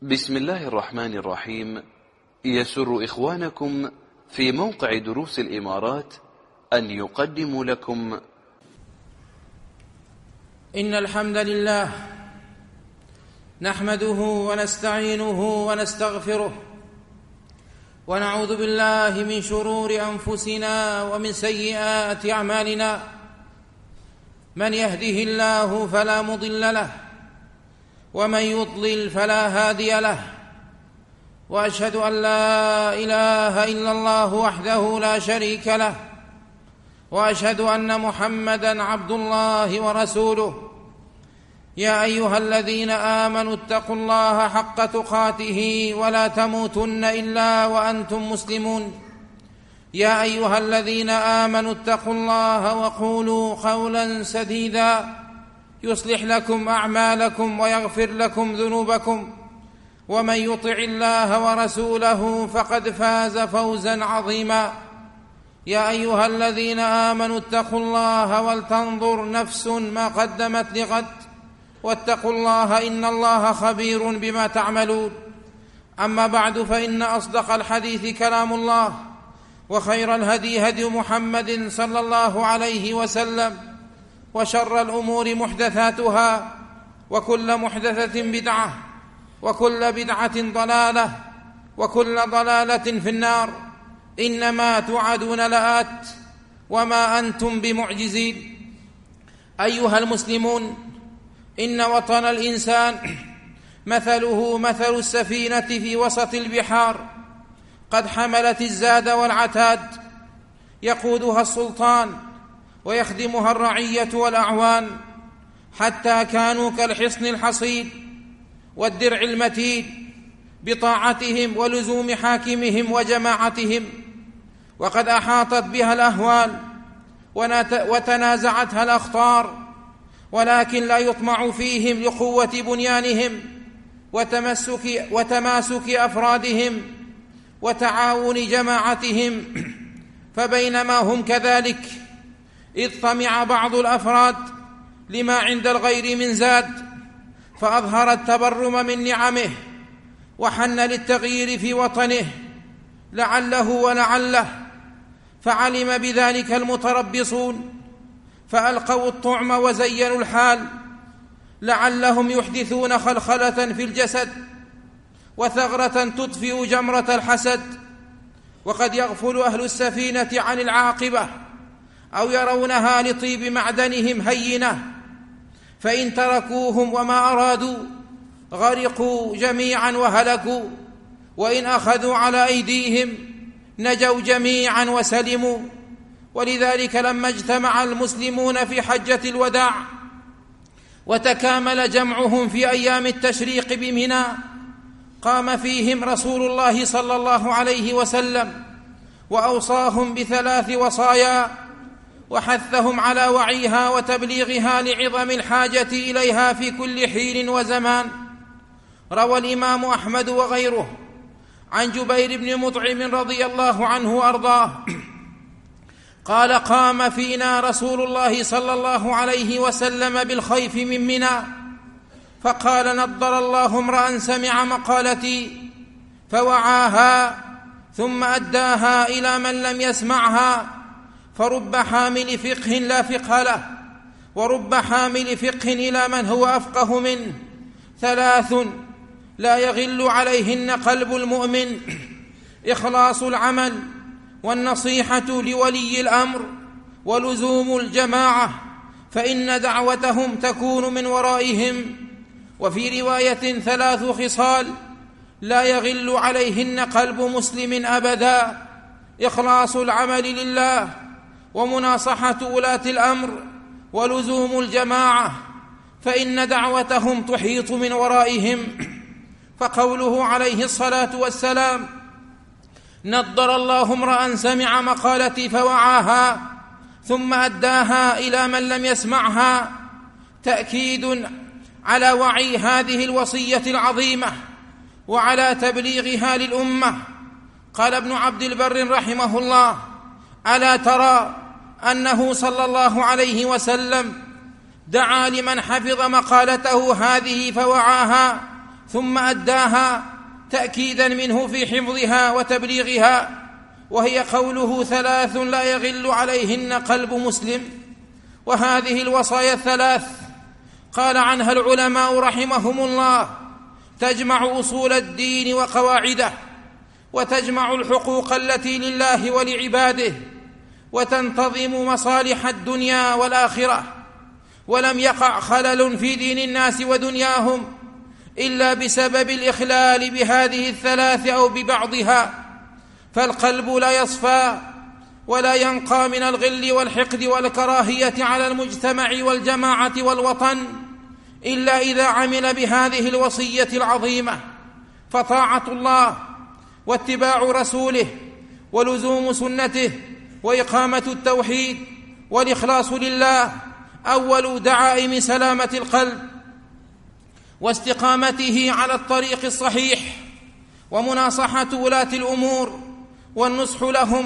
بسم الله الرحمن الرحيم. يسر إخوانكم في موقع دروس الإمارات أن يقدموا لكم إن الحمد لله نحمده ونستعينه ونستغفره ونعوذ بالله من شرور أنفسنا ومن سيئات أعمالنا. من يهده الله فلا مضل له ومن يضلل فلا هادي له، وأشهد أن لا إله إلا الله وحده لا شريك له، وأشهد أن محمدًا عبد الله ورسوله. يا أيها الذين آمنوا اتقوا الله حق تقاته ولا تموتن إلا وأنتم مسلمون. يا أيها الذين آمنوا اتقوا الله وقولوا قولا سديدا يصلح لكم أعمالكم ويغفر لكم ذنوبكم، ومن يطع الله ورسوله فقد فاز فوزا عظيما. يا أيها الذين آمنوا اتقوا الله ولتنظر نفس ما قدمت لغد، واتقوا الله إن الله خبير بما تعملون. أما بعد، فإن أصدق الحديث كلام الله، وخير الهدي هدي محمد صلى الله عليه وسلم، وشر الأمور محدثاتها، وكل محدثة بدعة، وكل بدعة ضلالة، وكل ضلالة في النار. إنما توعدون لآت وما أنتم بمعجزين. أيها المسلمون، إن وطن الإنسان مثله مثل السفينة في وسط البحار، قد حملت الزاد والعتاد، يقودها السلطان ويخدمها الرعية والأعوان، حتى كانوا كالحصن الحصين والدرع المتين بطاعتهم ولزوم حاكمهم وجماعتهم. وقد أحاطت بها الأهوال وتنازعتها الأخطار، ولكن لا يطمع فيهم لقوة بنيانهم وتماسك أفرادهم وتعاون جماعتهم. فبينما هم كذلك، إذ طمع بعض الأفراد لما عند الغير من زاد، فأظهر التبرم من نعمه وحن للتغيير في وطنه لعله ولعله، فعلم بذلك المتربصون فألقوا الطعم وزينوا الحال، لعلهم يحدثون خلخلة في الجسد وثغرة تطفئ جمرة الحسد. وقد يغفل أهل السفينة عن العاقبة، أو يرونها لطيب معدنهم هينة، فإن تركوهم وما أرادوا غرقوا جميعا وهلكوا، وإن أخذوا على أيديهم نجوا جميعا وسلموا. ولذلك لما اجتمع المسلمون في حجة الوداع وتكامل جمعهم في أيام التشريق بمنى، قام فيهم رسول الله صلى الله عليه وسلم وأوصاهم بثلاث وصايا، وحثهم على وعيها وتبليغها لعظم الحاجة إليها في كل حين وزمان. روى الإمام أحمد وغيره عن جبير بن مطعم رضي الله عنه وأرضاه قال: قام فينا رسول الله صلى الله عليه وسلم بالخيف من منى، فقال: نضر الله امرأ سمع مقالتي فوعاها ثم أداها إلى من لم يسمعها، فرب حامل فقه لا فقه له، ورب حامل فقه إلى من هو أفقه منه. ثلاث لا يغل عليهن قلب المؤمن: إخلاص العمل، والنصيحة لولي الأمر، ولزوم الجماعة، فإن دعوتهم تكون من ورائهم. وفي رواية: ثلاث خصال لا يغل عليهن قلب مسلم أبدا: إخلاص العمل لله، ومناصحة ولاة الأمر، ولزوم الجماعة، فإن دعوتهم تحيط من ورائهم. فقوله عليه الصلاة والسلام: نضر الله امرأ سمع مقالتي فوعاها ثم أداها إلى من لم يسمعها، تأكيد على وعي هذه الوصية العظيمة وعلى تبليغها للأمة. قال ابن عبد البر رحمه الله: ألا ترى أنه صلى الله عليه وسلم دعا لمن حفظ مقالته هذه فوعاها ثم أداها تأكيدا منه في حفظها وتبليغها، وهي قوله: 3 لا يغل عليهن قلب مسلم. وهذه الوصايا الثلاث قال عنها العلماء رحمهم الله: تجمع أصول الدين وقواعده، وتجمع الحقوق التي لله ولعباده، وتنتظم مصالح الدنيا والآخرة. ولم يقع خلل في دين الناس ودنياهم إلا بسبب الإخلال بهذه الثلاث أو ببعضها، فالقلب لا يصفى ولا ينقى من الغل والحقد والكراهية على المجتمع والجماعة والوطن إلا إذا عمل بهذه الوصية العظيمة. فطاعة الله واتباع رسوله ولزوم سنته وإقامة التوحيد والإخلاص لله أول دعائم سلامة القلب واستقامته على الطريق الصحيح، ومناصحة ولاة الأمور والنصح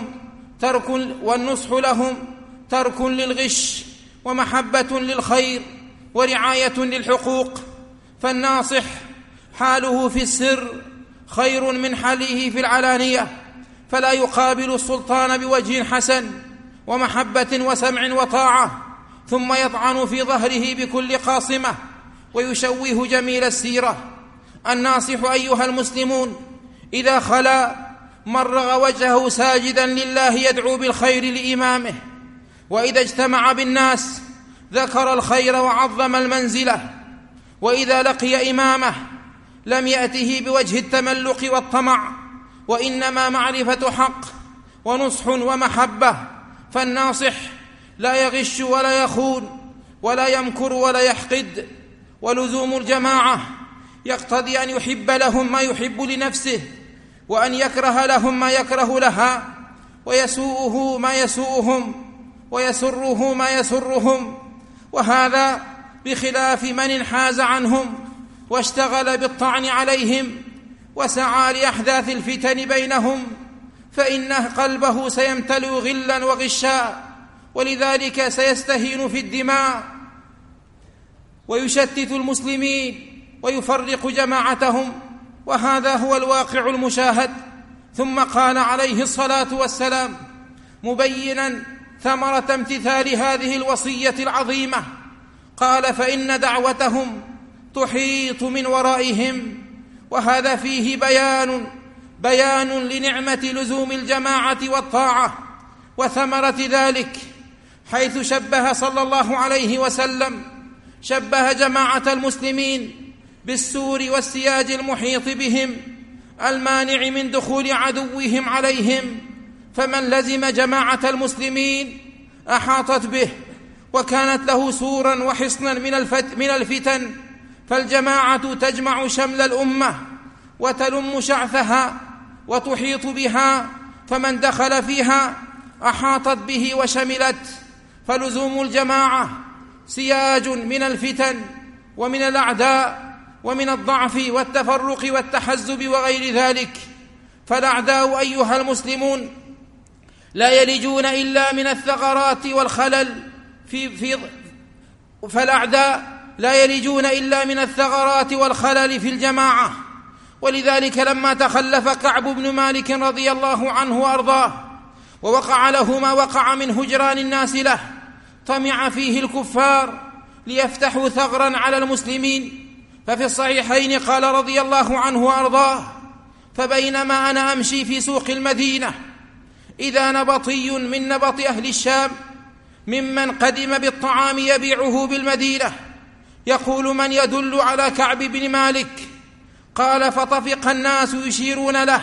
لهم ترك للغش ومحبة للخير ورعاية للحقوق. فالناصح حاله في السر خير من حاله في العلانية، فلا يقابل السلطان بوجه حسن ومحبة وسمع وطاعة ثم يطعن في ظهره بكل قاصمة ويشوه جميل السيرة. الناصح أيها المسلمون إذا خلا مرغ وجهه ساجدا لله يدعو بالخير لإمامه، وإذا اجتمع بالناس ذكر الخير وعظم المنزلة، وإذا لقي إمامه لم يأته بوجه التملق والطمع، وإنما معرفة حق ونصح ومحبة. فالناصح لا يغش ولا يخون ولا يمكر ولا يحقد. ولزوم الجماعة يقتضي أن يحب لهم ما يحب لنفسه، وأن يكره لهم ما يكره لها، ويسوءه ما يسوءهم ويسره ما يسرهم، وهذا بخلاف من انحاز عنهم واشتغل بالطعن عليهم وسعى لأحداث الفتن بينهم، فإن قلبه سيمتلئ غلا وغشا، ولذلك سيستهين في الدماء ويشتت المسلمين ويفرق جماعتهم، وهذا هو الواقع المشاهد. ثم قال عليه الصلاة والسلام مبينا ثمرة امتثال هذه الوصية العظيمة، قال: فإن دعوتهم تحيط من ورائهم. وهذا فيه بيان لنعمة لزوم الجماعة والطاعة وثمرة ذلك، حيث شبه صلى الله عليه وسلم جماعة المسلمين بالسور والسياج المحيط بهم المانع من دخول عدوهم عليهم، فمن لزم جماعة المسلمين أحاطت به وكانت له سورا وحصنا من الفتن. فالجماعة تجمع شمل الأمة وتلم شعثها وتحيط بها، فمن دخل فيها أحاطت به وشملت. فلزوم الجماعة سياج من الفتن ومن الأعداء ومن الضعف والتفرق والتحزب وغير ذلك. فالأعداء أيها المسلمون لا يلجون إلا من الثغرات والخلل فالأعداء لا يلجون إلا من الثغرات والخلل في الجماعة. ولذلك لما تخلف كعب بن مالك رضي الله عنه وأرضاه ووقع له ما وقع من هجران الناس له، طمع فيه الكفار ليفتحوا ثغرا على المسلمين. ففي الصحيحين قال رضي الله عنه وأرضاه: فبينما أنا أمشي في سوق المدينة إذا نبطي من نبط أهل الشام ممن قدم بالطعام يبيعه بالمدينة يقول: من يدل على كعب بن مالك؟ قال: فطفق الناس يشيرون له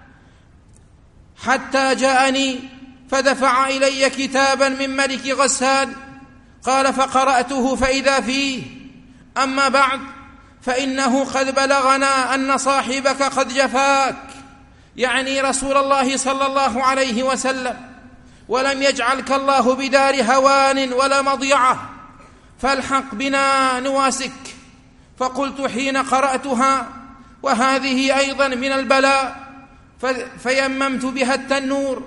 حتى جاءني فدفع إلي كتابا من ملك غسان. قال: فقرأته فإذا فيه: أما بعد فإنه قد بلغنا أن صاحبك قد جفاك، يعني رسول الله صلى الله عليه وسلم، ولم يجعلك الله بدار هوان ولا مضيعة، فالحق بنا نواسك. فقلت حين قرأتها: وهذه أيضا من البلاء، فيممت بها التنور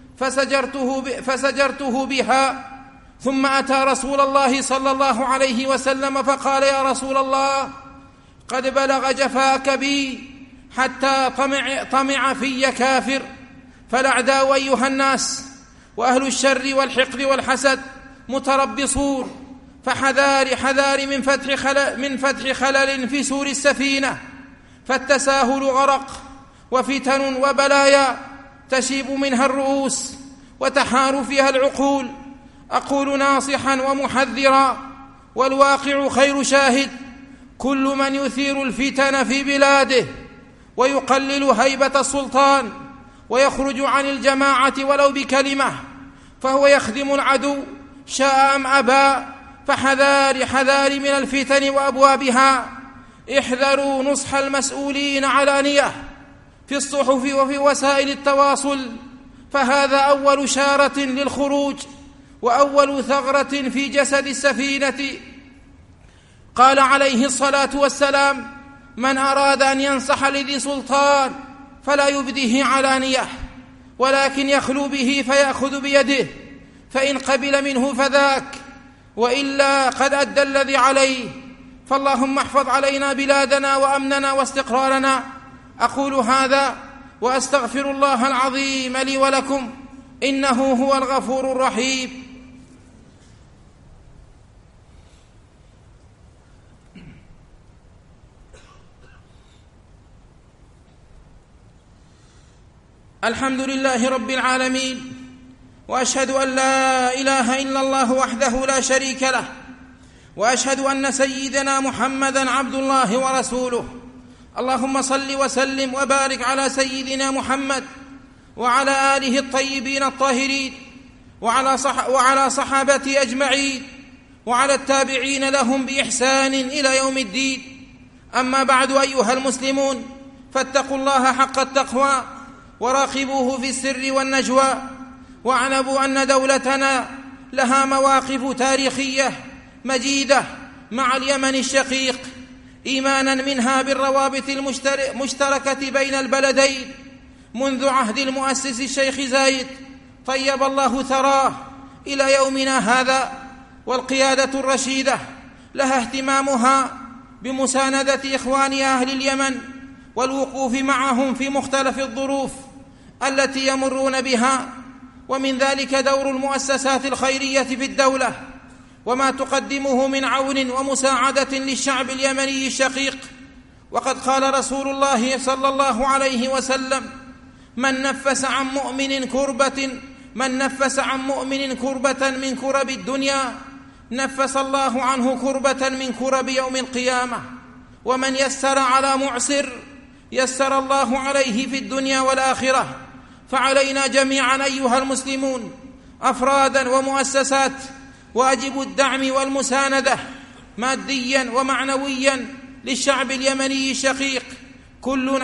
فسجرته بها. ثم أتى رسول الله صلى الله عليه وسلم فقال: يا رسول الله، قد بلغ جفاك بي حتى طمع في كافر. فالأعداء أيها الناس وأهل الشر والحقد والحسد متربصون، فحذار من فتح خلل في سور السفينة، فالتساهل غرق، وفتن وبلايا تشيب منها الرؤوس وتحار فيها العقول. أقول ناصحا ومحذرا، والواقع خير شاهد: كل من يثير الفتن في بلاده ويقلل هيبة السلطان ويخرج عن الجماعة ولو بكلمة فهو يخدم العدو شاء أم أبى. فحذار من الفتن وأبوابها. احذروا نصح المسؤولين علانية في الصحف وفي وسائل التواصل، فهذا أول شارة للخروج وأول ثغرة في جسد السفينة. قال عليه الصلاة والسلام: من أراد أن ينصح لذي سلطان فلا يبديه علانية، ولكن يخلو به فيأخذ بيده، فإن قبل منه فذاك، وإلا قد أدى الذي عليه. فاللهم احفظ علينا بلادنا وأمننا واستقرارنا. أقول هذا وأستغفر الله العظيم لي ولكم، إنه هو الغفور الرحيم. الحمد لله رب العالمين، وأشهد أن لا إله إلا الله وحده لا شريك له، وأشهد أن سيدنا محمدًا عبد الله ورسوله. اللهم صل وسلم وبارك على سيدنا محمد وعلى آله الطيبين الطاهرين وعلى صحابته أجمعين وعلى التابعين لهم بإحسان إلى يوم الدين. أما بعد، أيها المسلمون، فاتقوا الله حق التقوى وراقبوه في السر والنجوى، واعلموا أن دولتنا لها مواقف تاريخية مجيدة مع اليمن الشقيق، إيمانا منها بالروابط المشتركة بين البلدين منذ عهد المؤسس الشيخ زايد طيب الله ثراه إلى يومنا هذا. والقيادة الرشيدة لها اهتمامها بمساندة إخوان أهل اليمن والوقوف معهم في مختلف الظروف التي يمرون بها، ومن ذلك دور المؤسسات الخيرية في الدولة وما تقدمه من عون ومساعدة للشعب اليمني الشقيق. وقد قال رسول الله صلى الله عليه وسلم: من نفس عن مؤمن كربة من كرب الدنيا نفس الله عنه كربة من كرب يوم القيامة، ومن يسر على معسر يسر الله عليه في الدنيا والآخرة. فعلينا جميعا أيها المسلمون أفرادا ومؤسسات واجب الدعم والمساندة ماديا ومعنويا للشعب اليمني الشقيق، كل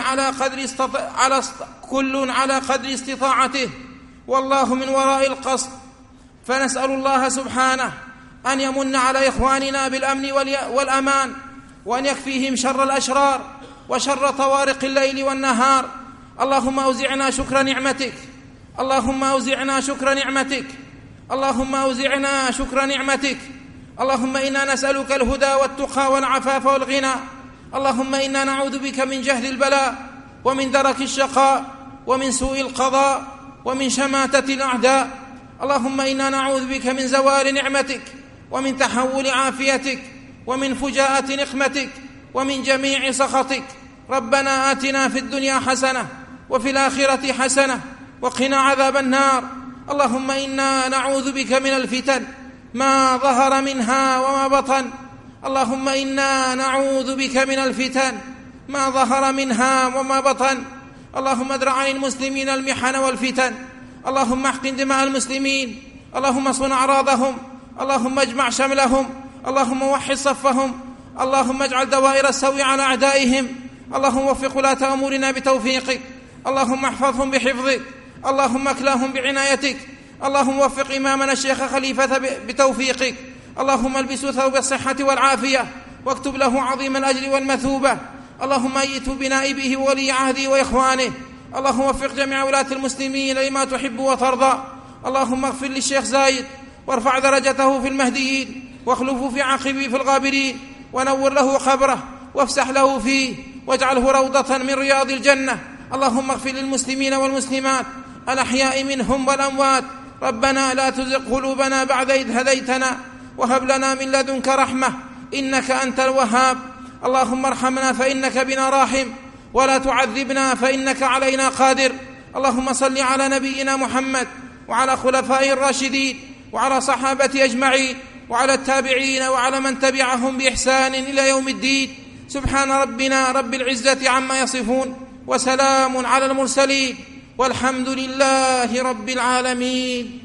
على قدر استطاعته، والله من وراء القصد. فنسأل الله سبحانه أن يمن على إخواننا بالأمن والأمان، وأن يكفيهم شر الأشرار وشر طوارق الليل والنهار. اللهم أوزعنا شكر نعمتك، اللهم أوزعنا شكر نعمتك، اللهم أوزعنا شكر نعمتك. اللهم إنا نسألك الهدى والتقى والعفاف والغنى. اللهم إنا نعوذ بك من جهل البلاء ومن درك الشقاء ومن سوء القضاء ومن شماتة الأعداء. اللهم إنا نعوذ بك من زوال نعمتك ومن تحول عافيتك ومن فجاءة نقمتك ومن جميع سخطك. ربنا آتنا في الدنيا حسنة وفي الآخرة حسنة وقنا عذاب النار. اللهم إنا نعوذ بك من الفتن ما ظهر منها وما بطن. اللهم إنا نعوذ بك من الفتن ما ظهر منها وما بطن. اللهم ادرع عن المسلمين المحن والفتن. اللهم احقن دماء المسلمين. اللهم صن أعراضهم. اللهم اجمع شملهم. اللهم وحد صفهم. اللهم اجعل دوائر السوء على أعدائهم. اللهم وفق ولاة أمورنا بتوفيقك. اللهم احفظهم بحفظك. اللهم اكلاهم بعنايتك. اللهم وفق إمامنا الشيخ خليفة بتوفيقك. اللهم البسه ثوب الصحة والعافية واكتب له عظيم الأجر والمثوبة. اللهم أيته بنائبه وولي عهده وإخوانه. اللهم وفق جميع ولاة المسلمين لما تحب وترضى. اللهم اغفر للشيخ زايد وارفع درجته في المهديين واخلفه في عقبه في الغابرين ونور له قبره وافسح له فيه واجعله روضة من رياض الجنة. اللهم اغفر للمسلمين والمسلمات الأحياء منهم والأموات. ربنا لا تزغ قلوبنا بعد إذ هديتنا وهب لنا من لدنك رحمة إنك أنت الوهاب. اللهم ارحمنا فإنك بنا راحم ولا تعذبنا فإنك علينا قادر. اللهم صل على نبينا محمد وعلى خلفائه الراشدين وعلى صحابته أجمعين وعلى التابعين وعلى من تبعهم بإحسان إلى يوم الدين. سبحان ربنا رب العزة عما يصفون وسلام على المرسلين والحمد لله رب العالمين.